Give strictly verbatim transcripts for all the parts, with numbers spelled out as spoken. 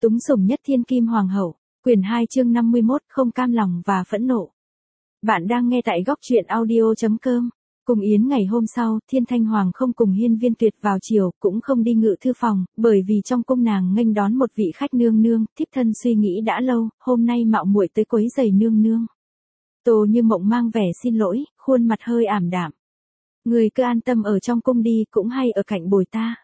Túng sủng nhất thiên kim hoàng hậu, quyển hai chương năm mươi mốt, không cam lòng và phẫn nộ. Bạn đang nghe tại góc truyện audio chấm com. Cùng yến ngày hôm sau, Thiên Thanh Hoàng không cùng Hiên Viên Tuyệt vào chiều, cũng không đi ngự thư phòng, bởi vì trong cung nàng nghênh đón một vị khách nương nương, thiếp thân suy nghĩ đã lâu, hôm nay mạo muội tới quấy giày nương nương. Tô Như Mộng mang vẻ xin lỗi, khuôn mặt hơi ảm đạm. Người cứ an tâm ở trong cung đi, cũng hay ở cạnh bồi ta.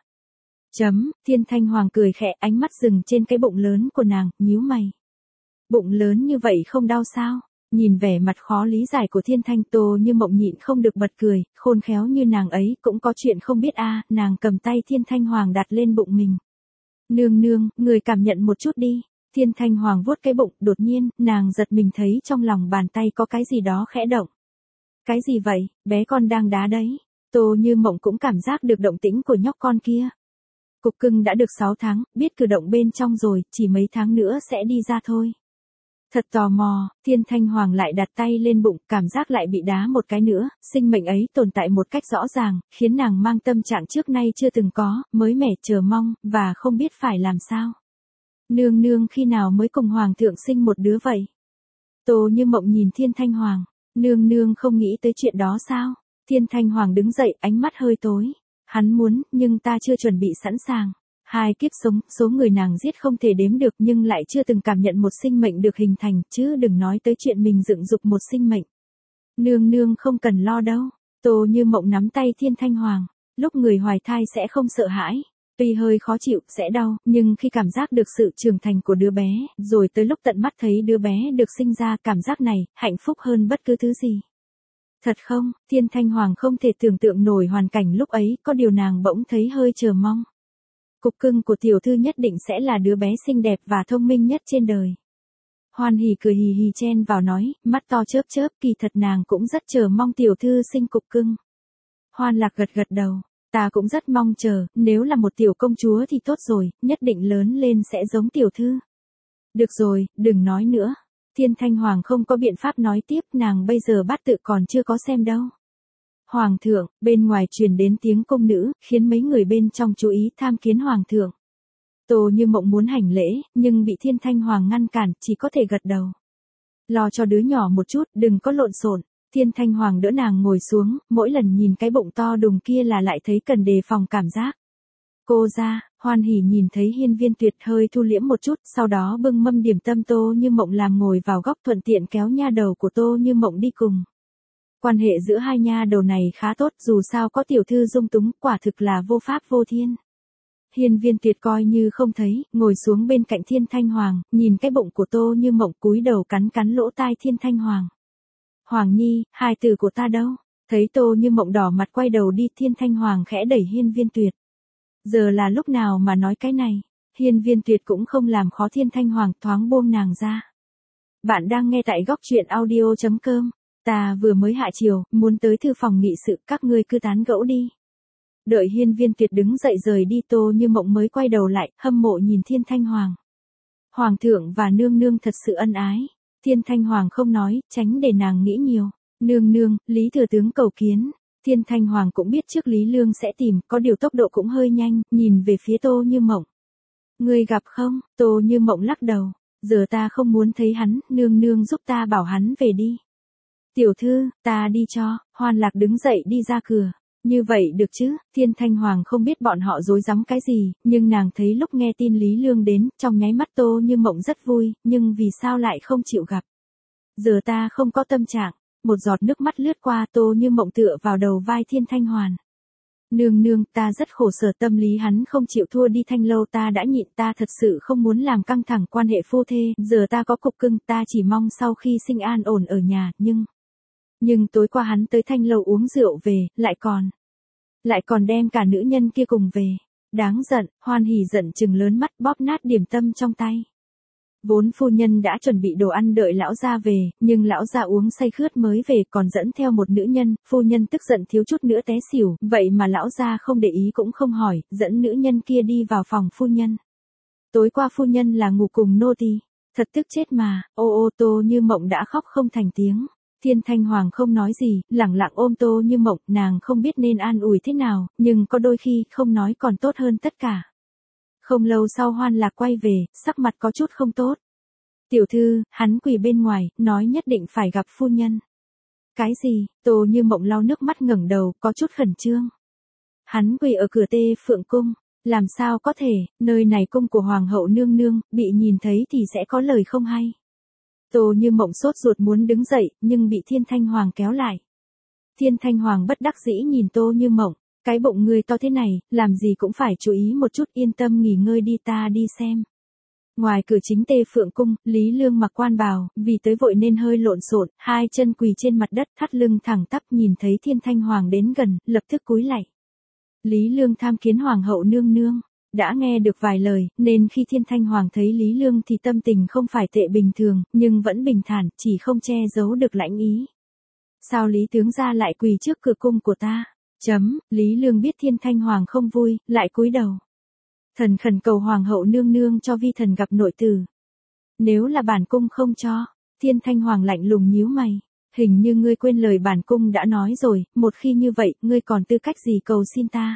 Chấm, Thiên Thanh Hoàng cười khẽ, ánh mắt dừng trên cái bụng lớn của nàng, nhíu mày. Bụng lớn như vậy không đau sao? Nhìn vẻ mặt khó lý giải của Thiên Thanh, Tô Như Mộng nhịn không được bật cười, khôn khéo như nàng ấy cũng có chuyện không biết a. À, nàng cầm tay Thiên Thanh Hoàng đặt lên bụng mình. Nương nương, người cảm nhận một chút đi. Thiên Thanh Hoàng vuốt cái bụng, đột nhiên, nàng giật mình thấy trong lòng bàn tay có cái gì đó khẽ động. Cái gì vậy, bé con đang đá đấy. Tô Như Mộng cũng cảm giác được động tĩnh của nhóc con kia. Cục cưng đã được sáu tháng, biết cử động bên trong rồi, chỉ mấy tháng nữa sẽ đi ra thôi. Thật tò mò, Thiên Thanh Hoàng lại đặt tay lên bụng, cảm giác lại bị đá một cái nữa, sinh mệnh ấy tồn tại một cách rõ ràng, khiến nàng mang tâm trạng trước nay chưa từng có, mới mẻ, chờ mong, và không biết phải làm sao. Nương nương khi nào mới cùng Hoàng thượng sinh một đứa vậy? Tô Như Mộng nhìn Thiên Thanh Hoàng, nương nương không nghĩ tới chuyện đó sao? Thiên Thanh Hoàng đứng dậy, ánh mắt hơi tối. Hắn muốn, nhưng ta chưa chuẩn bị sẵn sàng. Hai kiếp sống, số người nàng giết không thể đếm được nhưng lại chưa từng cảm nhận một sinh mệnh được hình thành, chứ đừng nói tới chuyện mình dựng dục một sinh mệnh. Nương nương không cần lo đâu. Tô Như Mộng nắm tay Thiên Thanh Hoàng. Lúc người hoài thai sẽ không sợ hãi. Tuy hơi khó chịu, sẽ đau, nhưng khi cảm giác được sự trưởng thành của đứa bé, rồi tới lúc tận mắt thấy đứa bé được sinh ra, cảm giác này, hạnh phúc hơn bất cứ thứ gì. Thật không, Thiên Thanh Hoàng không thể tưởng tượng nổi hoàn cảnh lúc ấy, có điều nàng bỗng thấy hơi chờ mong. Cục cưng của tiểu thư nhất định sẽ là đứa bé xinh đẹp và thông minh nhất trên đời. Hoan Hỉ cười hì hì chen vào nói, mắt to chớp chớp, kỳ thật nàng cũng rất chờ mong tiểu thư sinh cục cưng. Hoan Lạc gật gật đầu, ta cũng rất mong chờ, nếu là một tiểu công chúa thì tốt rồi, nhất định lớn lên sẽ giống tiểu thư. Được rồi, đừng nói nữa. Thiên Thanh Hoàng không có biện pháp nói tiếp, nàng bây giờ bát tự còn chưa có xem đâu. Hoàng thượng, bên ngoài truyền đến tiếng cung nữ, khiến mấy người bên trong chú ý tham kiến Hoàng thượng. Tô Như Mộng muốn hành lễ, nhưng bị Thiên Thanh Hoàng ngăn cản, chỉ có thể gật đầu. Lo cho đứa nhỏ một chút, đừng có lộn xộn. Thiên Thanh Hoàng đỡ nàng ngồi xuống, mỗi lần nhìn cái bụng to đùng kia là lại thấy cần đề phòng cảm giác. Cô ra, Hoan Hỉ nhìn thấy Hiên Viên Tuyệt hơi thu liễm một chút, sau đó bưng mâm điểm tâm Tô Như Mộng làm ngồi vào góc, thuận tiện kéo nha đầu của Tô Như Mộng đi cùng. Quan hệ giữa hai nha đầu này khá tốt, dù sao có tiểu thư dung túng, quả thực là vô pháp vô thiên. Hiên Viên Tuyệt coi như không thấy, ngồi xuống bên cạnh Thiên Thanh Hoàng, nhìn cái bụng của Tô Như Mộng, cúi đầu cắn cắn lỗ tai Thiên Thanh Hoàng. Hoàng nhi, hài tử của ta đâu? Thấy Tô Như Mộng đỏ mặt quay đầu đi, Thiên Thanh Hoàng khẽ đẩy Hiên Viên Tuyệt. Giờ là lúc nào mà nói cái này? Hiên Viên Tuyệt cũng không làm khó Thiên Thanh Hoàng, thoáng buông nàng ra. Bạn đang nghe tại góc truyện audio chấm com. Ta vừa mới hạ chiều, muốn tới thư phòng nghị sự, các ngươi cứ tán gẫu đi. Đợi Hiên Viên Tuyệt đứng dậy rời đi, Tô Như Mộng mới quay đầu lại, hâm mộ nhìn Thiên Thanh Hoàng. Hoàng thượng và nương nương thật sự ân ái. Thiên Thanh Hoàng không nói, tránh để nàng nghĩ nhiều. Nương nương, Lý thừa tướng cầu kiến. Thiên Thanh Hoàng cũng biết trước Lý Lương sẽ tìm, có điều tốc độ cũng hơi nhanh, nhìn về phía Tô Như Mộng. Ngươi gặp không? Tô Như Mộng lắc đầu. Giờ ta không muốn thấy hắn, nương nương giúp ta bảo hắn về đi. Tiểu thư, ta đi cho. Hoan Lạc đứng dậy đi ra cửa. Như vậy được chứ? Thiên Thanh Hoàng không biết bọn họ rối rắm cái gì, nhưng nàng thấy lúc nghe tin Lý Lương đến, trong nháy mắt Tô Như Mộng rất vui, nhưng vì sao lại không chịu gặp? Giờ ta không có tâm trạng. Một giọt nước mắt lướt qua, Tô Như Mộng tựa vào đầu vai Thiên Thanh Hoàng. Nương nương, ta rất khổ sở, tâm lý hắn không chịu thua đi Thanh lâu, ta đã nhịn, ta thật sự không muốn làm căng thẳng quan hệ phu thê, giờ ta có cục cưng, ta chỉ mong sau khi sinh an ổn ở nhà, nhưng... Nhưng tối qua hắn tới Thanh lâu uống rượu về, lại còn... Lại còn đem cả nữ nhân kia cùng về. Đáng giận, Hoan Hỉ giận chừng lớn mắt, bóp nát điểm tâm trong tay. Vốn phu nhân đã chuẩn bị đồ ăn đợi lão gia về, nhưng lão gia uống say khướt mới về, còn dẫn theo một nữ nhân, phu nhân tức giận thiếu chút nữa té xỉu, vậy mà lão gia không để ý cũng không hỏi, dẫn nữ nhân kia đi vào phòng phu nhân. Tối qua phu nhân là ngủ cùng nô tỳ, thật tức chết mà. Ô ô, Tô Như Mộng đã khóc không thành tiếng. Thiên Thanh Hoàng không nói gì, lẳng lặng ôm Tô Như Mộng, nàng không biết nên an ủi thế nào, nhưng có đôi khi không nói còn tốt hơn tất cả. Không lâu sau Hoan Lạc quay về, sắc mặt có chút không tốt. Tiểu thư, hắn quỳ bên ngoài, nói nhất định phải gặp phu nhân. Cái gì? Tô Như Mộng lau nước mắt ngẩng đầu, có chút khẩn trương. Hắn quỳ ở cửa Tê Phượng cung, làm sao có thể, nơi này cung của hoàng hậu nương nương, bị nhìn thấy thì sẽ có lời không hay. Tô Như Mộng sốt ruột muốn đứng dậy, nhưng bị Thiên Thanh Hoàng kéo lại. Thiên Thanh Hoàng bất đắc dĩ nhìn Tô Như Mộng, cái bụng ngươi to thế này, làm gì cũng phải chú ý một chút, yên tâm nghỉ ngơi đi, ta đi xem. Ngoài cửa chính Tê Phượng cung, Lý Lương mặc quan bào, vì tới vội nên hơi lộn xộn, hai chân quỳ trên mặt đất, thắt lưng thẳng tắp, nhìn thấy Thiên Thanh Hoàng đến gần, lập tức cúi lạy. Lý Lương tham kiến hoàng hậu nương nương, đã nghe được vài lời, nên khi Thiên Thanh Hoàng thấy Lý Lương thì tâm tình không phải tệ bình thường, nhưng vẫn bình thản, chỉ không che giấu được lãnh ý. Sao Lý tướng gia lại quỳ trước cửa cung của ta? Chấm, Lý Lương biết Thiên Thanh Hoàng không vui, lại cúi đầu. Thần khẩn cầu hoàng hậu nương nương cho vi thần gặp nội tử. Nếu là bản cung không cho, Thiên Thanh Hoàng lạnh lùng nhíu mày. Hình như ngươi quên lời bản cung đã nói rồi, một khi như vậy, ngươi còn tư cách gì cầu xin ta?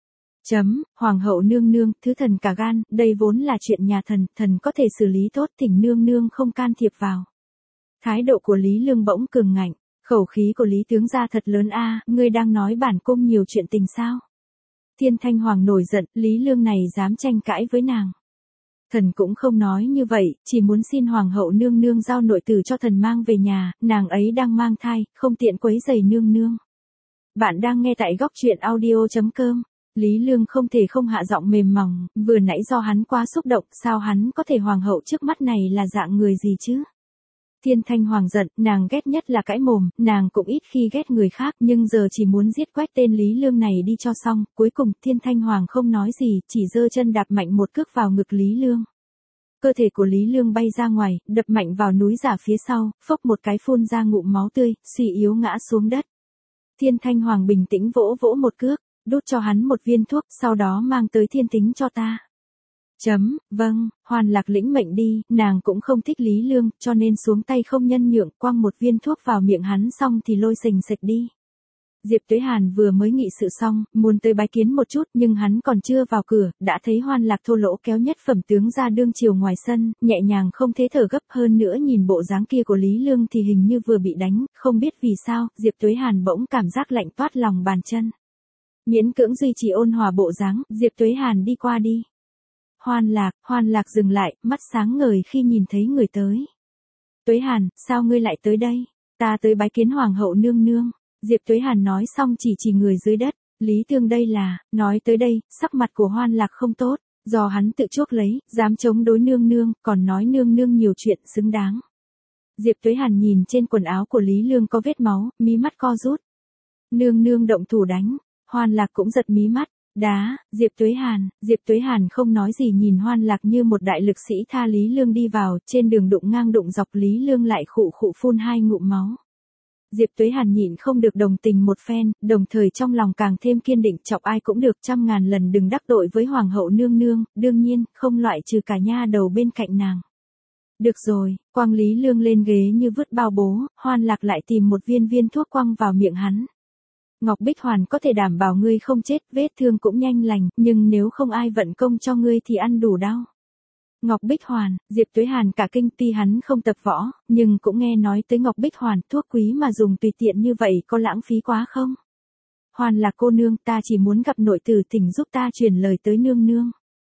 Chấm, hoàng hậu nương nương, thứ thần cả gan, đây vốn là chuyện nhà thần, thần có thể xử lý tốt, thỉnh nương nương không can thiệp vào. Thái độ của Lý Lương bỗng cường ngạnh, khẩu khí của Lý tướng gia thật lớn a, ngươi đang nói bản cung nhiều chuyện tình sao? Thiên Thanh Hoàng nổi giận, Lý Lương này dám tranh cãi với nàng. Thần cũng không nói như vậy, chỉ muốn xin hoàng hậu nương nương giao nội tử cho thần mang về nhà, nàng ấy đang mang thai, không tiện quấy rầy nương nương. Bạn đang nghe tại góc truyện audio chấm com. Lý Lương không thể không hạ giọng mềm mỏng, vừa nãy do hắn quá xúc động, sao hắn có thể hoàng hậu trước mắt này là dạng người gì chứ? Thiên Thanh Hoàng giận, nàng ghét nhất là cãi mồm, nàng cũng ít khi ghét người khác, nhưng giờ chỉ muốn giết quét tên Lý Lương này đi cho xong, cuối cùng Thiên Thanh Hoàng không nói gì, chỉ giơ chân đạp mạnh một cước vào ngực Lý Lương. Cơ thể của Lý Lương bay ra ngoài, đập mạnh vào núi giả phía sau, phốc một cái phun ra ngụm máu tươi, suy yếu ngã xuống đất. Thiên Thanh Hoàng bình tĩnh vỗ vỗ một cước, đút cho hắn một viên thuốc, sau đó mang tới thiên tính cho ta. Chấm, vâng, Hoan Lạc lĩnh mệnh đi, nàng cũng không thích Lý Lương, cho nên xuống tay không nhân nhượng, quăng một viên thuốc vào miệng hắn xong thì lôi sình sịch đi. Diệp Tuế Hàn vừa mới nghị sự xong, muốn tới bái kiến một chút, nhưng hắn còn chưa vào cửa, đã thấy Hoan Lạc thô lỗ kéo nhất phẩm tướng ra đương chiều ngoài sân, nhẹ nhàng không thế thở gấp, hơn nữa nhìn bộ dáng kia của Lý Lương thì hình như vừa bị đánh, không biết vì sao, Diệp Tuế Hàn bỗng cảm giác lạnh toát lòng bàn chân. Miễn cưỡng duy trì ôn hòa bộ dáng, Diệp Tuế Hàn đi qua đi. Hoan Lạc, Hoan Lạc dừng lại, mắt sáng ngời khi nhìn thấy người tới. Tuế Hàn, sao ngươi lại tới đây? Ta tới bái kiến hoàng hậu nương nương. Diệp Tuế Hàn nói xong chỉ chỉ người dưới đất. Lý Tương đây là, nói tới đây, sắc mặt của Hoan Lạc không tốt, do hắn tự chuốc lấy, dám chống đối nương nương, còn nói nương nương nhiều chuyện xứng đáng. Diệp Tuế Hàn nhìn trên quần áo của Lý Lương có vết máu, mí mắt co rút. Nương nương động thủ đánh, Hoan Lạc cũng giật mí mắt. Đá, Diệp Tuế Hàn, Diệp Tuế Hàn không nói gì nhìn Hoan Lạc như một đại lực sĩ tha Lý Lương đi vào, trên đường đụng ngang đụng dọc Lý Lương lại khụ khụ phun hai ngụm máu. Diệp Tuế Hàn nhịn không được đồng tình một phen, đồng thời trong lòng càng thêm kiên định, chọc ai cũng được, trăm ngàn lần đừng đắc tội với hoàng hậu nương nương, đương nhiên, không loại trừ cả nha đầu bên cạnh nàng. Được rồi, quăng Lý Lương lên ghế như vứt bao bố, Hoan Lạc lại tìm một viên viên thuốc quăng vào miệng hắn. Ngọc Bích Hoàn có thể đảm bảo ngươi không chết, vết thương cũng nhanh lành, nhưng nếu không ai vận công cho ngươi thì ăn đủ đau. Ngọc Bích Hoàn, Diệp Tuế Hàn cả kinh, tuy hắn không tập võ, nhưng cũng nghe nói tới Ngọc Bích Hoàn, thuốc quý mà dùng tùy tiện như vậy có lãng phí quá không? Hoàn Lạc cô nương, ta chỉ muốn gặp nội tử, thỉnh giúp ta truyền lời tới nương nương.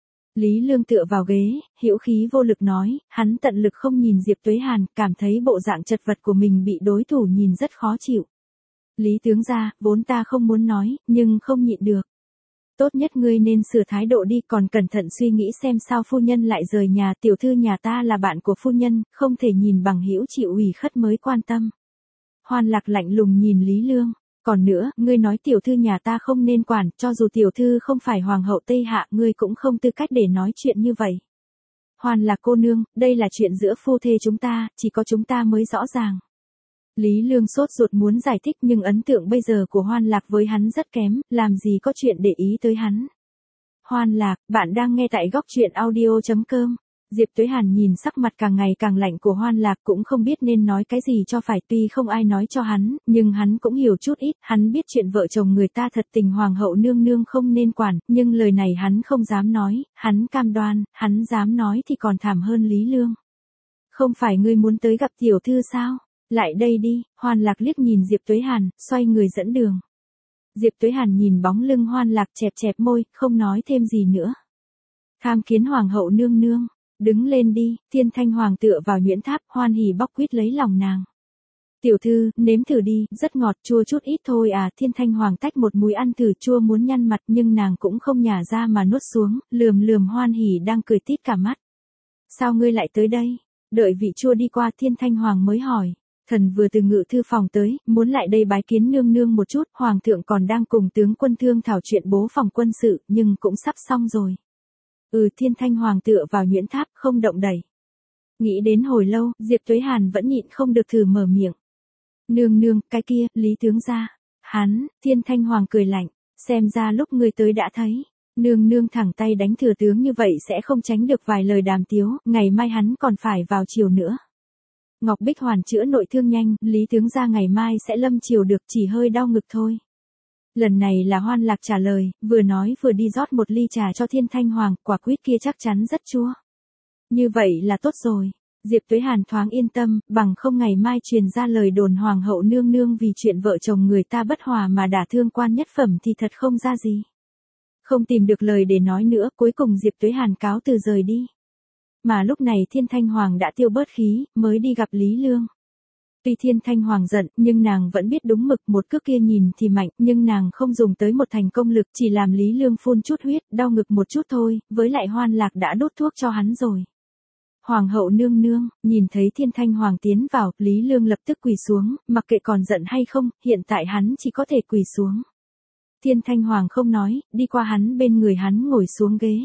Lý Lương tựa vào ghế, hữu khí vô lực nói, hắn tận lực không nhìn Diệp Tuế Hàn, cảm thấy bộ dạng chật vật của mình bị đối thủ nhìn rất khó chịu. Lý tướng gia, vốn ta không muốn nói, nhưng không nhịn được. Tốt nhất ngươi nên sửa thái độ đi, còn cẩn thận suy nghĩ xem sao phu nhân lại rời nhà, tiểu thư nhà ta là bạn của phu nhân, không thể nhìn bằng hữu chịu ủy khất mới quan tâm. Hoan Lạc lạnh lùng nhìn Lý Lương, còn nữa, ngươi nói tiểu thư nhà ta không nên quản, cho dù tiểu thư không phải hoàng hậu Tây Hạ, ngươi cũng không tư cách để nói chuyện như vậy. Hoan Lạc cô nương, đây là chuyện giữa phu thê chúng ta, chỉ có chúng ta mới rõ ràng. Lý Lương sốt ruột muốn giải thích nhưng ấn tượng bây giờ của Hoan Lạc với hắn rất kém, làm gì có chuyện để ý tới hắn. Hoan Lạc, bạn đang nghe tại góc truyện audio chấm com. Diệp Tuế Hàn nhìn sắc mặt càng ngày càng lạnh của Hoan Lạc cũng không biết nên nói cái gì cho phải, tuy không ai nói cho hắn, nhưng hắn cũng hiểu chút ít, hắn biết chuyện vợ chồng người ta thật tình hoàng hậu nương nương không nên quản, nhưng lời này hắn không dám nói, hắn cam đoan, hắn dám nói thì còn thảm hơn Lý Lương. Không phải ngươi muốn tới gặp tiểu thư sao? Lại đây đi, Hoan Lạc liếc nhìn Diệp Tuế Hàn, xoay người dẫn đường. Diệp Tuế Hàn nhìn bóng lưng Hoan Lạc chẹp chẹp môi, không nói thêm gì nữa. Tham kiến hoàng hậu nương nương. Đứng lên đi, Thiên Thanh Hoàng tựa vào nhuyễn tháp, hoan hỉ bóc quýt lấy lòng nàng. Tiểu thư, nếm thử đi, rất ngọt, chua chút ít thôi à. Thiên Thanh Hoàng tách một múi ăn thử, chua muốn nhăn mặt nhưng nàng cũng không nhả ra mà nuốt xuống, lườm lườm hoan hỉ đang cười tít cả mắt. Sao ngươi lại tới đây? Đợi vị chua đi qua, Thiên Thanh Hoàng mới hỏi. Thần vừa từ ngự thư phòng tới, muốn lại đây bái kiến nương nương một chút, hoàng thượng còn đang cùng tướng quân thương thảo chuyện bố phòng quân sự, nhưng cũng sắp xong rồi. Ừ, Thiên Thanh Hoàng tựa vào nhuyễn tháp, không động đẩy. Nghĩ đến hồi lâu, Diệp Tuế Hàn vẫn nhịn không được thử mở miệng. Nương nương, cái kia, Lý tướng gia. Hắn, Thiên Thanh Hoàng cười lạnh, xem ra lúc ngươi tới đã thấy. Nương nương thẳng tay đánh thừa tướng như vậy sẽ không tránh được vài lời đàm tiếu, ngày mai hắn còn phải vào triều nữa. Ngọc Bích Hoàn chữa nội thương nhanh, Lý tướng gia ngày mai sẽ lâm triều được, chỉ hơi đau ngực thôi. Lần này là Hoan Lạc trả lời, vừa nói vừa đi rót một ly trà cho Thiên Thanh Hoàng, quả quýt kia chắc chắn rất chua. Như vậy là tốt rồi. Diệp Tuế Hàn thoáng yên tâm, bằng không ngày mai truyền ra lời đồn hoàng hậu nương nương vì chuyện vợ chồng người ta bất hòa mà đả thương quan nhất phẩm thì thật không ra gì. Không tìm được lời để nói nữa, cuối cùng Diệp Tuế Hàn cáo từ rời đi. Mà lúc này Thiên Thanh Hoàng đã tiêu bớt khí, mới đi gặp Lý Lương. Tuy Thiên Thanh Hoàng giận, nhưng nàng vẫn biết đúng mực, một cước kia nhìn thì mạnh, nhưng nàng không dùng tới một thành công lực, chỉ làm Lý Lương phun chút huyết, đau ngực một chút thôi, với lại Hoan Lạc đã đốt thuốc cho hắn rồi. Hoàng hậu nương nương, nhìn thấy Thiên Thanh Hoàng tiến vào, Lý Lương lập tức quỳ xuống, mặc kệ còn giận hay không, hiện tại hắn chỉ có thể quỳ xuống. Thiên Thanh Hoàng không nói, đi qua hắn bên người hắn ngồi xuống ghế.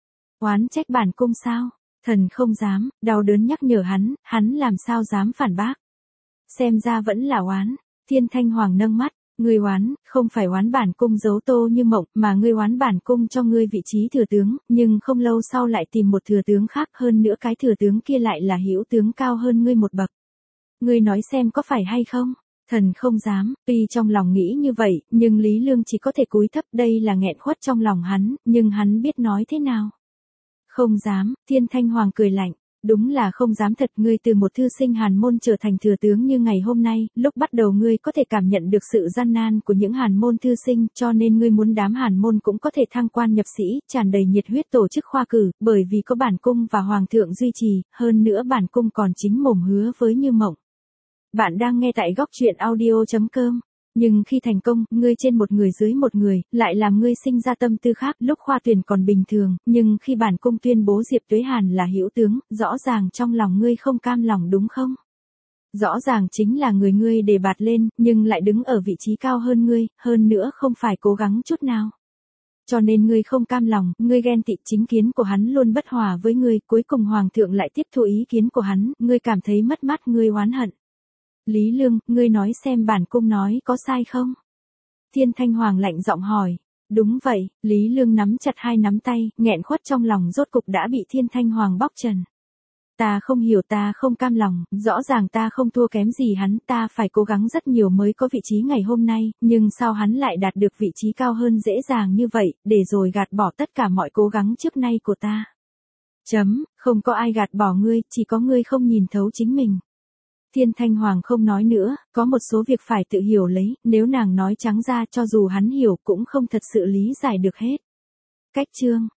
Oán trách bản cung sao? Thần không dám, đau đớn nhắc nhở hắn, hắn làm sao dám phản bác. Xem ra vẫn là oán. Thiên Thanh Hoàng nâng mắt, ngươi oán, không phải oán bản cung giấu Tô Như Mộng, mà ngươi oán bản cung cho ngươi vị trí thừa tướng, nhưng không lâu sau lại tìm một thừa tướng khác, hơn nữa cái thừa tướng kia lại là hữu tướng cao hơn ngươi một bậc. Ngươi nói xem có phải hay không? Thần không dám, tuy trong lòng nghĩ như vậy, nhưng Lý Lương chỉ có thể cúi thấp, đây là nghẹn khuất trong lòng hắn, nhưng hắn biết nói thế nào. Không dám, Thiên Thanh Hoàng cười lạnh. Đúng là không dám thật, ngươi từ một thư sinh hàn môn trở thành thừa tướng như ngày hôm nay, lúc bắt đầu ngươi có thể cảm nhận được sự gian nan của những hàn môn thư sinh, cho nên ngươi muốn đám hàn môn cũng có thể thăng quan nhập sĩ, tràn đầy nhiệt huyết tổ chức khoa cử, bởi vì có bản cung và hoàng thượng duy trì, hơn nữa bản cung còn chính mồm hứa với Như Mộng. Bạn đang nghe tại góc truyện audio chấm com. Nhưng khi thành công, ngươi trên một người dưới một người, lại làm ngươi sinh ra tâm tư khác, lúc khoa tuyển còn bình thường, nhưng khi bản cung tuyên bố Diệp Tuế Hàn là hữu tướng, rõ ràng trong lòng ngươi không cam lòng đúng không? Rõ ràng chính là người ngươi đề bạt lên, nhưng lại đứng ở vị trí cao hơn ngươi, hơn nữa không phải cố gắng chút nào. Cho nên ngươi không cam lòng, ngươi ghen tị, chính kiến của hắn luôn bất hòa với ngươi, cuối cùng hoàng thượng lại tiếp thu ý kiến của hắn, ngươi cảm thấy mất mát, ngươi oán hận. Lý Lương, ngươi nói xem bản cung nói có sai không? Thiên Thanh Hoàng lạnh giọng hỏi. Đúng vậy, Lý Lương nắm chặt hai nắm tay, nghẹn khuất trong lòng rốt cục đã bị Thiên Thanh Hoàng bóc trần. Ta không hiểu, ta không cam lòng, rõ ràng ta không thua kém gì hắn, ta phải cố gắng rất nhiều mới có vị trí ngày hôm nay, nhưng sao hắn lại đạt được vị trí cao hơn dễ dàng như vậy, để rồi gạt bỏ tất cả mọi cố gắng trước nay của ta. Chấm, không có ai gạt bỏ ngươi, chỉ có ngươi không nhìn thấu chính mình. Thiên Thanh Hoàng không nói nữa, có một số việc phải tự hiểu lấy, nếu nàng nói trắng ra cho dù hắn hiểu cũng không thật sự lý giải được hết. Cách chương